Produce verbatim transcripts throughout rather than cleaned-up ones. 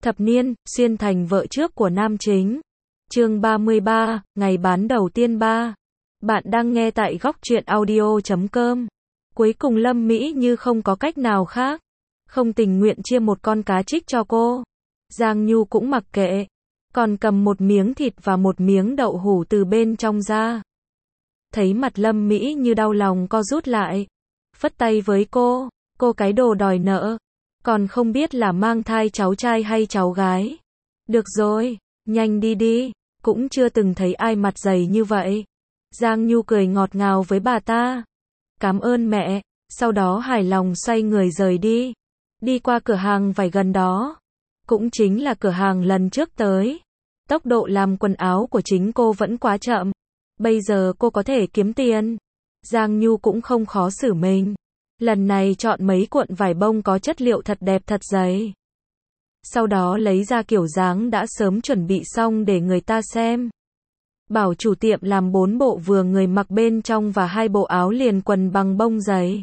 Thập niên, xuyên thành vợ trước của nam chính. Chương ba mươi ba, ngày bán đầu tiên ba. Bạn đang nghe tại góc truyện audio chấm com. Cuối cùng Lâm Mỹ Như không có cách nào khác, không tình nguyện chia một con cá trích cho cô. Giang Nhu cũng mặc kệ, còn cầm một miếng thịt và một miếng đậu hũ từ bên trong ra. Thấy mặt Lâm Mỹ Như đau lòng co rút lại, phất tay với cô, cô cái đồ đòi nợ, còn không biết là mang thai cháu trai hay cháu gái. Được rồi, nhanh đi đi, cũng chưa từng thấy ai mặt dày như vậy. Giang Nhu cười ngọt ngào với bà ta. Cảm ơn mẹ, sau đó hài lòng xoay người rời đi. Đi qua cửa hàng vải gần đó, cũng chính là cửa hàng lần trước tới. Tốc độ làm quần áo của chính cô vẫn quá chậm. Bây giờ cô có thể kiếm tiền. Giang Nhu cũng không khó xử mình. Lần này chọn mấy cuộn vải bông có chất liệu thật đẹp thật dày. Sau đó lấy ra kiểu dáng đã sớm chuẩn bị xong để người ta xem. Bảo chủ tiệm làm bốn bộ vừa người mặc bên trong và hai bộ áo liền quần bằng bông dày,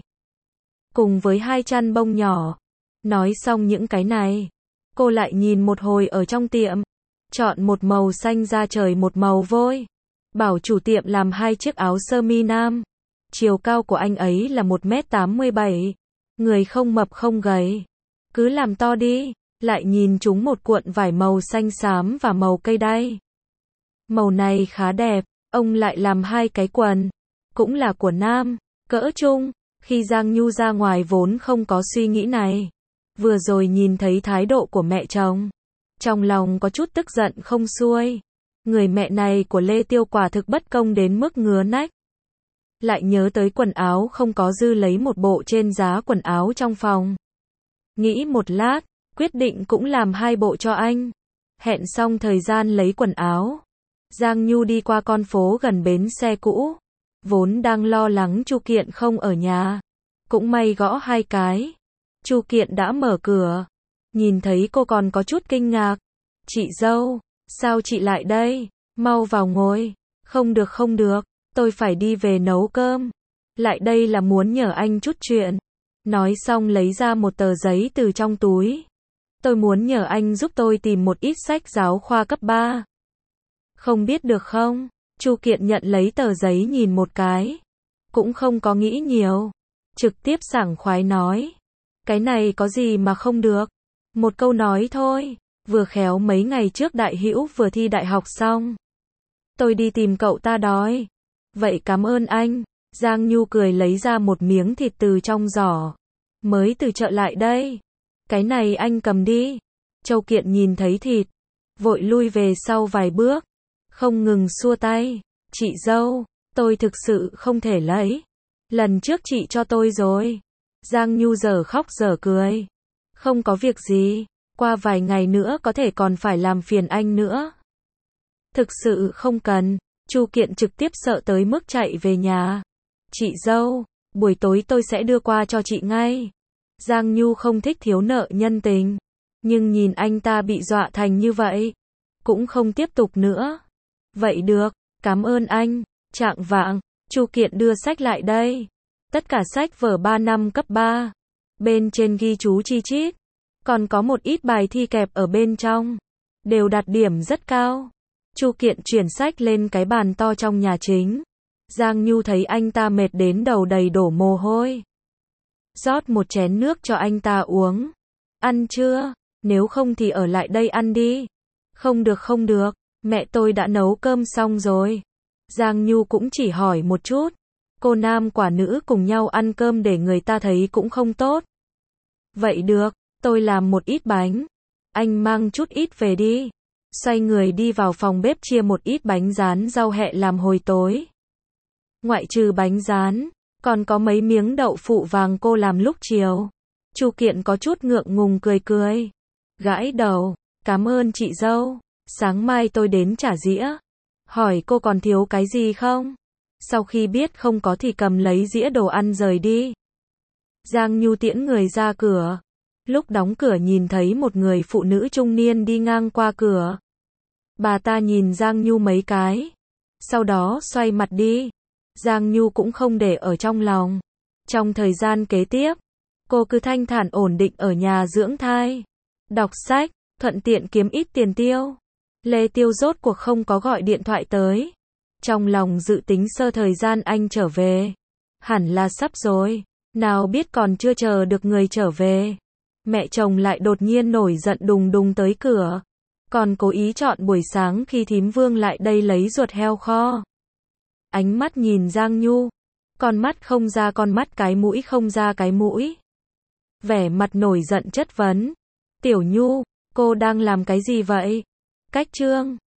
cùng với hai chăn bông nhỏ. Nói xong những cái này, cô lại nhìn một hồi ở trong tiệm, chọn một màu xanh da trời một màu vôi. Bảo chủ tiệm làm hai chiếc áo sơ mi nam. Chiều cao của anh ấy là một mét tám mươi bảy, người không mập không gầy. Cứ làm to đi. Lại nhìn chúng một cuộn vải màu xanh xám và màu cây đay. Màu này khá đẹp, ông lại làm hai cái quần, cũng là của nam, cỡ trung. Khi Giang Nhu ra ngoài vốn không có suy nghĩ này. Vừa rồi nhìn thấy thái độ của mẹ chồng, trong lòng có chút tức giận không xuôi. Người mẹ này của Lê Tiêu quả thực bất công đến mức ngứa nách. Lại nhớ tới quần áo không có dư lấy một bộ trên giá quần áo trong phòng. Nghĩ một lát, quyết định cũng làm hai bộ cho anh. Hẹn xong thời gian lấy quần áo, Giang Nhu đi qua con phố gần bến xe cũ. Vốn đang lo lắng Chu Kiện không ở nhà, cũng may gõ hai cái, Chu Kiện đã mở cửa. Nhìn thấy cô còn có chút kinh ngạc. Chị dâu, sao chị lại đây? Mau vào ngồi. Không được không được, tôi phải đi về nấu cơm. Lại đây là muốn nhờ anh chút chuyện. Nói xong lấy ra một tờ giấy từ trong túi. Tôi muốn nhờ anh giúp tôi tìm một ít sách giáo khoa cấp ba. Không biết được không? Chu Kiện nhận lấy tờ giấy nhìn một cái. Cũng không có nghĩ nhiều. Trực tiếp sảng khoái nói. Cái này có gì mà không được? Một câu nói thôi. Vừa khéo mấy ngày trước Đại Hữu vừa thi đại học xong. Tôi đi tìm cậu ta đói. Vậy cảm ơn anh. Giang Nhu cười lấy ra một miếng thịt từ trong giỏ. Mới từ chợ lại đây. Cái này anh cầm đi. Châu Kiện nhìn thấy thịt, vội lui về sau vài bước, không ngừng xua tay. Chị dâu, tôi thực sự không thể lấy. Lần trước chị cho tôi rồi. Giang Nhu giờ khóc giờ cười. Không có việc gì, qua vài ngày nữa có thể còn phải làm phiền anh nữa. Thực sự không cần. Chu Kiện trực tiếp sợ tới mức chạy về nhà. Chị dâu, buổi tối tôi sẽ đưa qua cho chị ngay. Giang Nhu không thích thiếu nợ nhân tình, nhưng nhìn anh ta bị dọa thành như vậy, cũng không tiếp tục nữa. Vậy được, cảm ơn anh. Chạng vạng, Chu Kiện đưa sách lại đây. Tất cả sách vở ba năm cấp ba. Bên trên ghi chú chi chít, còn có một ít bài thi kẹp ở bên trong, đều đạt điểm rất cao. Chu Kiện chuyển sách lên cái bàn to trong nhà chính. Giang Nhu thấy anh ta mệt đến đầu đầy đổ mồ hôi, rót một chén nước cho anh ta uống. Ăn chưa? Nếu không thì ở lại đây ăn đi. Không được không được, mẹ tôi đã nấu cơm xong rồi. Giang Nhu cũng chỉ hỏi một chút. Cô nam quả nữ cùng nhau ăn cơm để người ta thấy cũng không tốt. Vậy được, tôi làm một ít bánh. Anh mang chút ít về đi. Xoay người đi vào phòng bếp chia một ít bánh rán rau hẹ làm hồi tối. Ngoại trừ bánh rán, còn có mấy miếng đậu phụ vàng cô làm lúc chiều. Chu Kiện có chút ngượng ngùng cười cười, gãi đầu. Cảm ơn chị dâu. Sáng mai tôi đến trả dĩa. Hỏi cô còn thiếu cái gì không? Sau khi biết không có thì cầm lấy dĩa đồ ăn rời đi. Giang Nhu tiễn người ra cửa. Lúc đóng cửa nhìn thấy một người phụ nữ trung niên đi ngang qua cửa. Bà ta nhìn Giang Nhu mấy cái, sau đó xoay mặt đi. Giang Nhu cũng không để ở trong lòng. Trong thời gian kế tiếp, cô cứ thanh thản ổn định ở nhà dưỡng thai, đọc sách, thuận tiện kiếm ít tiền tiêu. Lê Tiêu rốt cuộc không có gọi điện thoại tới. Trong lòng dự tính sơ thời gian anh trở về. Hẳn là sắp rồi. Nào biết còn chưa chờ được người trở về. Mẹ chồng lại đột nhiên nổi giận đùng đùng tới cửa. Còn cố ý chọn buổi sáng khi thím Vương lại đây lấy ruột heo kho. Ánh mắt nhìn Giang Nhu. Con mắt không ra con mắt, cái mũi không ra cái mũi. Vẻ mặt nổi giận chất vấn. Tiểu Nhu, cô đang làm cái gì vậy? Cách Trương.